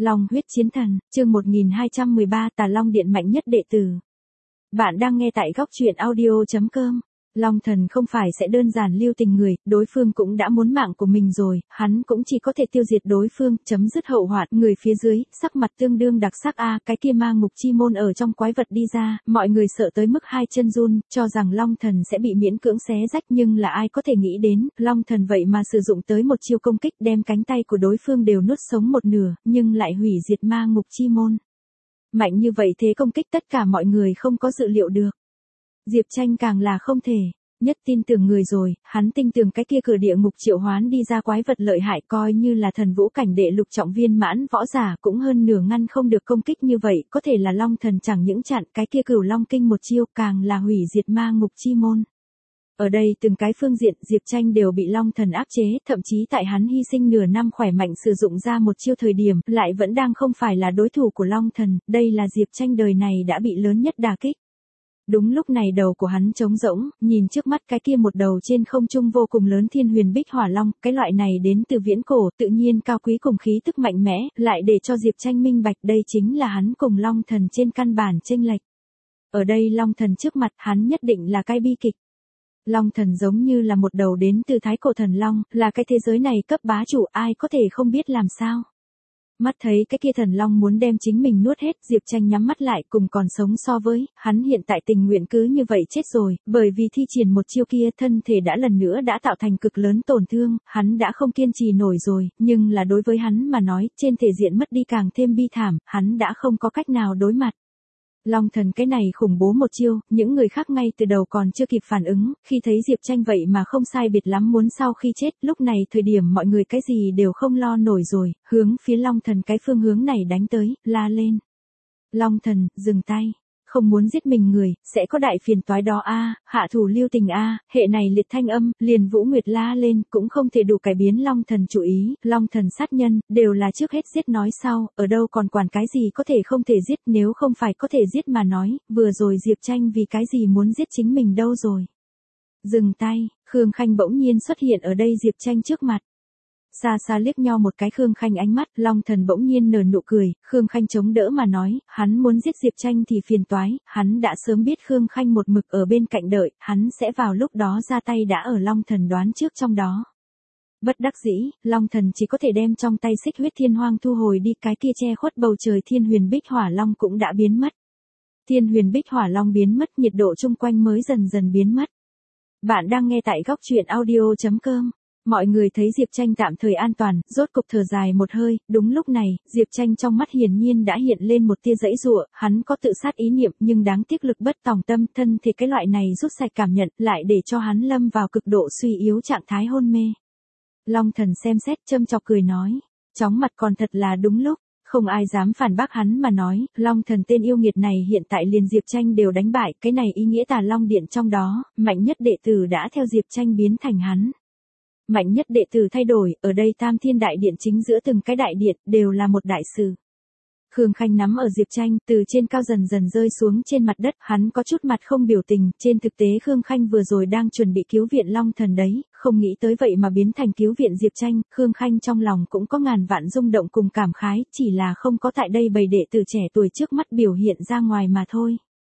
Long huyết chiến thần, chương 1213 Tà Long Điện mạnh nhất đệ tử. Bạn đang nghe tại góc truyện audio.com. Long thần không phải sẽ đơn giản lưu tình người, đối phương cũng đã muốn mạng của mình rồi, hắn cũng chỉ có thể tiêu diệt đối phương, chấm dứt hậu hoạn. Người phía dưới, sắc mặt tương đương đặc sắc cái kia ma ngục chi môn ở trong quái vật đi ra, mọi người sợ tới mức hai chân run, cho rằng Long thần sẽ bị miễn cưỡng xé rách, nhưng là ai có thể nghĩ đến, Long thần vậy mà sử dụng tới một chiêu công kích đem cánh tay của đối phương đều nuốt sống một nửa, nhưng lại hủy diệt ma ngục chi môn. Mạnh như vậy thế công kích tất cả mọi người không có dự liệu được. Diệp Tranh càng là không thể, nhất tin tưởng người rồi, hắn tin tưởng cái kia cửa địa ngục triệu hoán đi ra quái vật lợi hại coi như là thần vũ cảnh đệ lục trọng viên mãn võ giả cũng hơn nửa ngăn không được công kích như vậy, có thể là Long thần chẳng những chặn cái kia Cửu Long kinh một chiêu càng là hủy diệt ma ngục chi môn. Ở đây từng cái phương diện Diệp Tranh đều bị Long thần áp chế, thậm chí tại hắn hy sinh nửa năm khỏe mạnh sử dụng ra một chiêu thời điểm, lại vẫn đang không phải là đối thủ của Long thần, đây là Diệp Tranh đời này đã bị lớn nhất đả kích. Đúng lúc này đầu của hắn trống rỗng, nhìn trước mắt cái kia một đầu trên không trung vô cùng lớn Thiên Huyền Bích Hỏa Long, cái loại này đến từ viễn cổ, tự nhiên cao quý cùng khí tức mạnh mẽ, lại để cho Diệp Tranh minh bạch đây chính là hắn cùng Long thần trên căn bản chênh lệch. Ở đây Long thần trước mặt hắn nhất định là cái bi kịch. Long thần giống như là một đầu đến từ thái cổ thần long, là cái thế giới này cấp bá chủ, ai có thể không biết làm sao. Mắt thấy cái kia thần long muốn đem chính mình nuốt hết, Diệp Tranh nhắm mắt lại cùng còn sống so với, hắn hiện tại tình nguyện cứ như vậy chết rồi, bởi vì thi triển một chiêu kia thân thể đã lần nữa đã tạo thành cực lớn tổn thương, hắn đã không kiên trì nổi rồi, nhưng là đối với hắn mà nói, trên thể diện mất đi càng thêm bi thảm, hắn đã không có cách nào đối mặt. Long thần cái này khủng bố một chiêu, những người khác ngay từ đầu còn chưa kịp phản ứng, khi thấy Diệp Tranh vậy mà không sai biệt lắm muốn sau khi chết, lúc này thời điểm mọi người cái gì đều không lo nổi rồi, hướng phía Long thần cái phương hướng này đánh tới, la lên. Long thần, dừng tay. Không muốn giết mình người, sẽ có đại phiền toái đó hạ thủ lưu tình hệ này liệt thanh âm, liền Vũ Nguyệt la lên, cũng không thể đủ cải biến Long thần chủ ý, Long thần sát nhân, đều là trước hết giết nói sau, ở đâu còn quản cái gì có thể không thể giết, nếu không phải có thể giết mà nói, vừa rồi Diệp Tranh vì cái gì muốn giết chính mình đâu rồi. Dừng tay, Khương Khanh bỗng nhiên xuất hiện ở đây Diệp Tranh trước mặt. Xa xa liếc nhau một cái Khương Khanh ánh mắt, Long thần bỗng nhiên nở nụ cười, Khương Khanh chống đỡ mà nói, hắn muốn giết Diệp Tranh thì phiền toái, hắn đã sớm biết Khương Khanh một mực ở bên cạnh đợi, hắn sẽ vào lúc đó ra tay đã ở Long thần đoán trước trong đó. Bất đắc dĩ, Long thần chỉ có thể đem trong tay xích huyết thiên hoang thu hồi đi, cái kia che khuất bầu trời Thiên Huyền Bích Hỏa Long cũng đã biến mất. Thiên Huyền Bích Hỏa Long biến mất, nhiệt độ chung quanh mới dần dần biến mất. Bạn đang nghe tại góc truyện audio.com. Mọi người thấy Diệp Tranh tạm thời an toàn, rốt cục thở dài một hơi, đúng lúc này, Diệp Tranh trong mắt hiển nhiên đã hiện lên một tia giãy giụa, hắn có tự sát ý niệm nhưng đáng tiếc lực bất tòng tâm, thân thì cái loại này rút sạch cảm nhận, lại để cho hắn lâm vào cực độ suy yếu trạng thái hôn mê. Long thần xem xét châm chọc cười nói, chóng mặt còn thật là đúng lúc. Không ai dám phản bác hắn mà nói, Long thần tên yêu nghiệt này hiện tại liền Diệp Tranh đều đánh bại, cái này ý nghĩa Tà Long Điện trong đó, mạnh nhất đệ tử đã theo Diệp Tranh biến thành hắn. Mạnh nhất đệ tử thay đổi, ở đây Tam Thiên Đại Điện chính giữa từng cái đại điện, đều là một đại sự. Khương Khanh nắm ở Diệp Tranh, từ trên cao dần dần rơi xuống trên mặt đất, hắn có chút mặt không biểu tình, trên thực tế Khương Khanh vừa rồi đang chuẩn bị cứu viện Long thần đấy, không nghĩ tới vậy mà biến thành cứu viện Diệp Tranh, Khương Khanh trong lòng cũng có ngàn vạn rung động cùng cảm khái, chỉ là không có tại đây bầy đệ tử trẻ tuổi trước mắt biểu hiện ra ngoài mà thôi.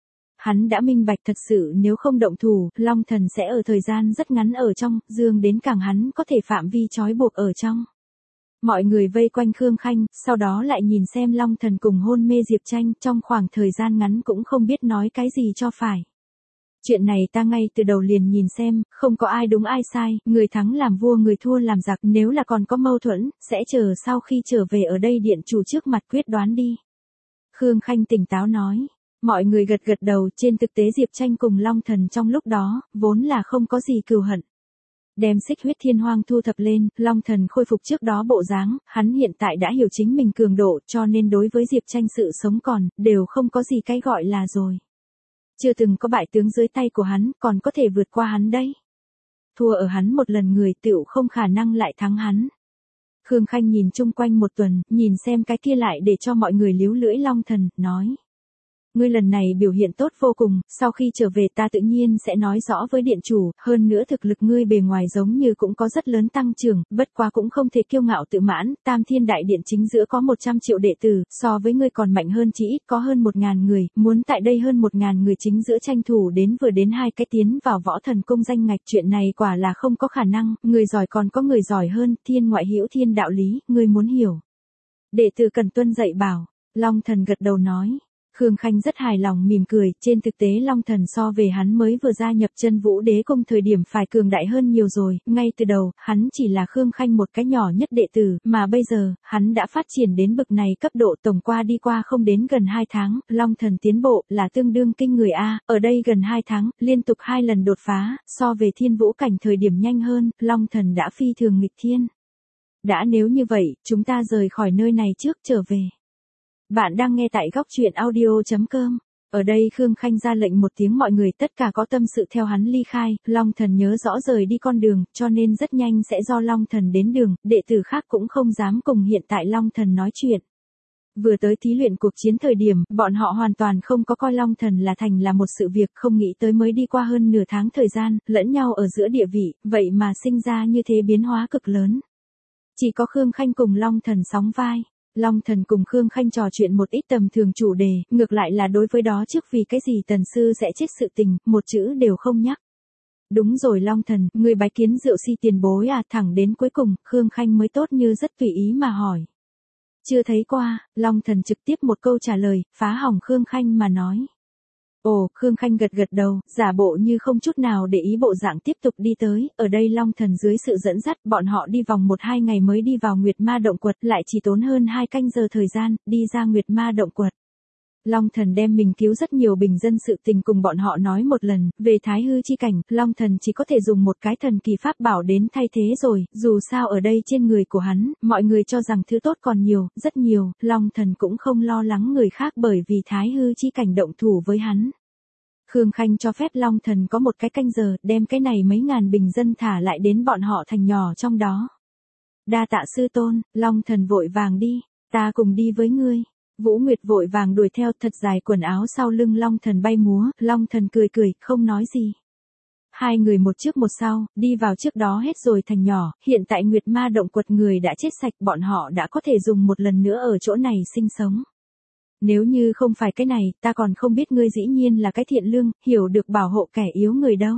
Hắn đã minh bạch thật sự nếu không động thủ, Long thần sẽ ở thời gian rất ngắn ở trong, dương đến càng hắn có thể phạm vi trói buộc ở trong. Mọi người vây quanh Khương Khanh, sau đó lại nhìn xem Long thần cùng hôn mê Diệp Tranh, trong khoảng thời gian ngắn cũng không biết nói cái gì cho phải. Chuyện này ta ngay từ đầu liền nhìn xem, không có ai đúng ai sai, người thắng làm vua người thua làm giặc, nếu là còn có mâu thuẫn, sẽ chờ sau khi trở về ở đây điện chủ trước mặt quyết đoán đi. Khương Khanh tỉnh táo nói. Mọi người gật gật đầu, trên thực tế Diệp Tranh cùng Long thần trong lúc đó, vốn là không có gì cừu hận. Đem xích huyết thiên hoang thu thập lên, Long thần khôi phục trước đó bộ dáng, hắn hiện tại đã hiểu chính mình cường độ, cho nên đối với Diệp Tranh sự sống còn, đều không có gì cái gọi là rồi. Chưa từng có bại tướng dưới tay của hắn, còn có thể vượt qua hắn đấy. Thua ở hắn một lần người tựu không khả năng lại thắng hắn. Khương Khanh nhìn chung quanh một tuần, nhìn xem cái kia lại để cho mọi người líu lưỡi Long thần, nói. Ngươi lần này biểu hiện tốt vô cùng, sau khi trở về ta tự nhiên sẽ nói rõ với điện chủ, hơn nữa thực lực ngươi bề ngoài giống như cũng có rất lớn tăng trưởng, bất quá cũng không thể kiêu ngạo tự mãn, Tam Thiên Đại Điện chính giữa có 100 triệu đệ tử, so với ngươi còn mạnh hơn chỉ ít có hơn 1.000 người, muốn tại đây hơn 1.000 người chính giữa tranh thủ đến vừa đến 2 cái tiến vào Võ Thần Cung danh ngạch, chuyện này quả là không có khả năng, người giỏi còn có người giỏi hơn, thiên ngoại hữu thiên đạo lý, ngươi muốn hiểu. Đệ tử cần tuân dạy bảo, Long Thần gật đầu nói. Khương Khanh rất hài lòng mỉm cười, trên thực tế Long Thần so về hắn mới vừa gia nhập Chân Vũ Đế Cung thời điểm phải cường đại hơn nhiều rồi, ngay từ đầu, hắn chỉ là Khương Khanh một cái nhỏ nhất đệ tử, mà bây giờ, hắn đã phát triển đến bậc này cấp độ tổng qua đi qua không đến gần 2 tháng, Long Thần tiến bộ là tương đương kinh người A, ở đây gần 2 tháng, liên tục 2 lần đột phá, so về thiên vũ cảnh thời điểm nhanh hơn, Long Thần đã phi thường nghịch thiên. Đã nếu như vậy, chúng ta rời khỏi nơi này trước trở về. Bạn đang nghe tại góc truyện audio.com. Ở đây Khương Khanh ra lệnh một tiếng mọi người tất cả có tâm sự theo hắn ly khai, Long Thần nhớ rõ rời đi con đường, cho nên rất nhanh sẽ do Long Thần đến đường, đệ tử khác cũng không dám cùng hiện tại Long Thần nói chuyện. Vừa tới thí luyện cuộc chiến thời điểm, bọn họ hoàn toàn không có coi Long Thần là thành là một sự việc, không nghĩ tới mới đi qua hơn nửa tháng thời gian, lẫn nhau ở giữa địa vị, vậy mà sinh ra như thế biến hóa cực lớn. Chỉ có Khương Khanh cùng Long Thần sóng vai. Long Thần cùng Khương Khanh trò chuyện một ít tầm thường chủ đề, ngược lại là đối với đó trước vì cái gì Tần Sư sẽ chết sự tình, một chữ đều không nhắc. Đúng rồi Long Thần, người bái kiến Diệu Si tiền bối à, thẳng đến cuối cùng, Khương Khanh mới tốt như rất tùy ý mà hỏi. Chưa thấy qua, Long Thần trực tiếp một câu trả lời, phá hỏng Khương Khanh mà nói. Ồ, Khương Khanh gật gật đầu, giả bộ như không chút nào để ý bộ dạng tiếp tục đi tới, ở đây Long Thần dưới sự dẫn dắt, bọn họ đi vòng 1-2 ngày mới đi vào Nguyệt Ma Động Quật, lại chỉ tốn hơn 2 canh giờ thời gian, đi ra Nguyệt Ma Động Quật. Long Thần đem mình cứu rất nhiều bình dân sự tình cùng bọn họ nói một lần, về Thái Hư chi cảnh, Long Thần chỉ có thể dùng một cái thần kỳ pháp bảo đến thay thế rồi, dù sao ở đây trên người của hắn, mọi người cho rằng thứ tốt còn nhiều, rất nhiều, Long Thần cũng không lo lắng người khác bởi vì Thái Hư chi cảnh động thủ với hắn. Khương Khanh cho phép Long Thần có một cái canh giờ, đem cái này mấy ngàn bình dân thả lại đến bọn họ thành nhỏ trong đó. Đa tạ sư tôn, Long Thần vội vàng đi, ta cùng đi với ngươi. Vũ Nguyệt vội vàng đuổi theo, thật dài quần áo sau lưng Long Thần bay múa, Long Thần cười cười, không nói gì. Hai người một trước một sau, đi vào trước đó hết rồi thành nhỏ, hiện tại Nguyệt Ma Động Quật người đã chết sạch, bọn họ đã có thể dùng một lần nữa ở chỗ này sinh sống. Nếu như không phải cái này, ta còn không biết ngươi dĩ nhiên là cái thiện lương, hiểu được bảo hộ kẻ yếu người đâu.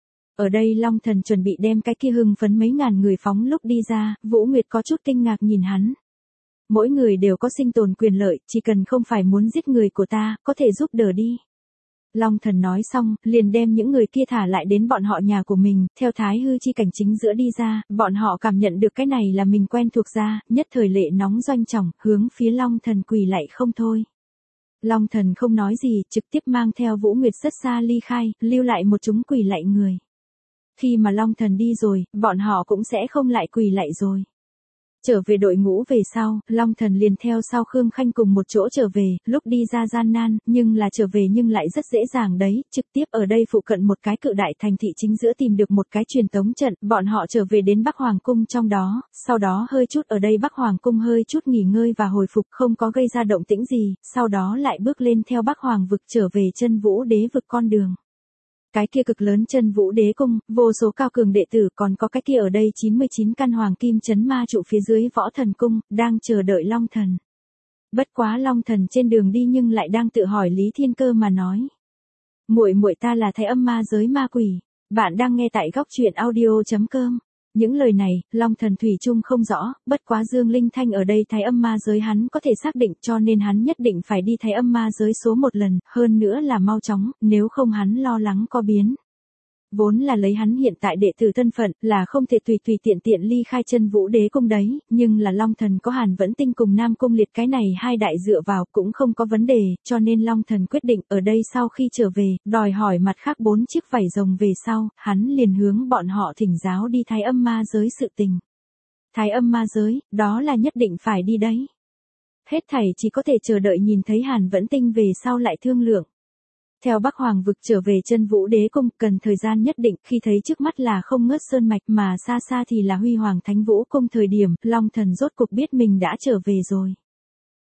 Ở đây Long Thần chuẩn bị đem cái kia hưng phấn mấy ngàn người phóng lúc đi ra, Vũ Nguyệt có chút kinh ngạc nhìn hắn. Mỗi người đều có sinh tồn quyền lợi, chỉ cần không phải muốn giết người của ta, có thể giúp đỡ đi. Long Thần nói xong, liền đem những người kia thả lại đến bọn họ nhà của mình, theo Thái Hư chi cảnh chính giữa đi ra, bọn họ cảm nhận được cái này là mình quen thuộc ra, nhất thời lệ nóng doanh trọng, hướng phía Long Thần quỳ lạy không thôi. Long Thần không nói gì, trực tiếp mang theo Vũ Nguyệt rất xa ly khai, lưu lại một chúng quỳ lạy người. Khi mà Long Thần đi rồi, bọn họ cũng sẽ không lại quỳ lạy rồi. Trở về đội ngũ về sau, Long Thần liền theo sau Khương Khanh cùng một chỗ trở về, lúc đi ra gian nan, nhưng là trở về nhưng lại rất dễ dàng đấy, trực tiếp ở đây phụ cận một cái cự đại thành thị chính giữa tìm được một cái truyền tống trận, bọn họ trở về đến Bắc Hoàng Cung trong đó, sau đó hơi chút ở đây Bắc Hoàng Cung hơi chút nghỉ ngơi và hồi phục không có gây ra động tĩnh gì, sau đó lại bước lên theo Bắc Hoàng vực trở về Chân Vũ Đế vực con đường. Cái kia cực lớn Chân Vũ Đế cung, vô số cao cường đệ tử còn có cái kia ở đây 99 căn hoàng kim chấn ma trụ phía dưới Võ Thần cung, đang chờ đợi Long Thần. Bất quá Long Thần trên đường đi nhưng lại đang tự hỏi Lý Thiên Cơ mà nói. Muội muội ta là Thái Âm ma giới ma quỷ. Bạn đang nghe tại góc truyện audio.com. Những lời này, Long Thần thủy chung không rõ, bất quá Dương Linh Thanh ở đây Thái Âm ma giới hắn có thể xác định cho nên hắn nhất định phải đi Thái Âm ma giới số một lần, hơn nữa là mau chóng, nếu không hắn lo lắng có biến. Vốn là lấy hắn hiện tại đệ tử thân phận, là không thể tùy tùy tiện tiện ly khai Chân Vũ Đế cung đấy, nhưng là Long Thần có Hàn Vẫn Tinh cùng Nam Cung Liệt cái này hai đại dựa vào cũng không có vấn đề, cho nên Long Thần quyết định ở đây sau khi trở về, đòi hỏi mặt khác 4 chiếc vảy rồng về sau, hắn liền hướng bọn họ thỉnh giáo đi Thái Âm ma giới sự tình. Thái Âm ma giới, đó là nhất định phải đi đấy. Hết thảy chỉ có thể chờ đợi nhìn thấy Hàn Vẫn Tinh về sau lại thương lượng. Theo Bắc Hoàng vực trở về Chân Vũ Đế cung, cần thời gian nhất định, khi thấy trước mắt là không ngớt sơn mạch mà xa xa thì là Huy Hoàng Thánh Vũ cung thời điểm, Long Thần rốt cục biết mình đã trở về rồi.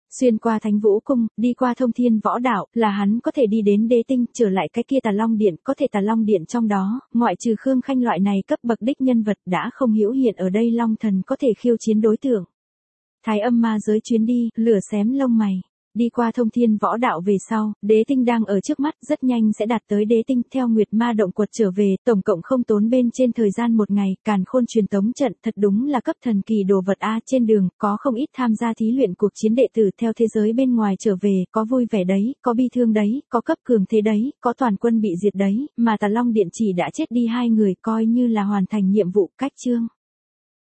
Xuyên qua Thánh Vũ Cung, đi qua Thông Thiên Võ Đạo, là hắn có thể đi đến Đế Tinh, trở lại cái kia Tà Long Điện, có thể Tà Long Điện trong đó, ngoại trừ Khương Khanh loại này cấp bậc đích nhân vật đã không hữu hiện ở đây Long Thần có thể khiêu chiến đối tượng. Thái Âm ma giới chuyến đi, lửa xém lông mày. Đi qua Thông Thiên Võ Đạo về sau, Đế Tinh đang ở trước mắt, rất nhanh sẽ đạt tới Đế Tinh, theo Nguyệt Ma động quật trở về, tổng cộng không tốn bên trên thời gian một ngày, Càn Khôn truyền tống trận, thật đúng là cấp thần kỳ đồ vật a, trên đường có không ít tham gia thí luyện cuộc chiến đệ tử theo thế giới bên ngoài trở về, có vui vẻ đấy, có bi thương đấy, có cấp cường thế đấy, có toàn quân bị diệt đấy, mà Tà Long Điện chỉ đã chết đi 2 người, coi như là hoàn thành nhiệm vụ, cách chương.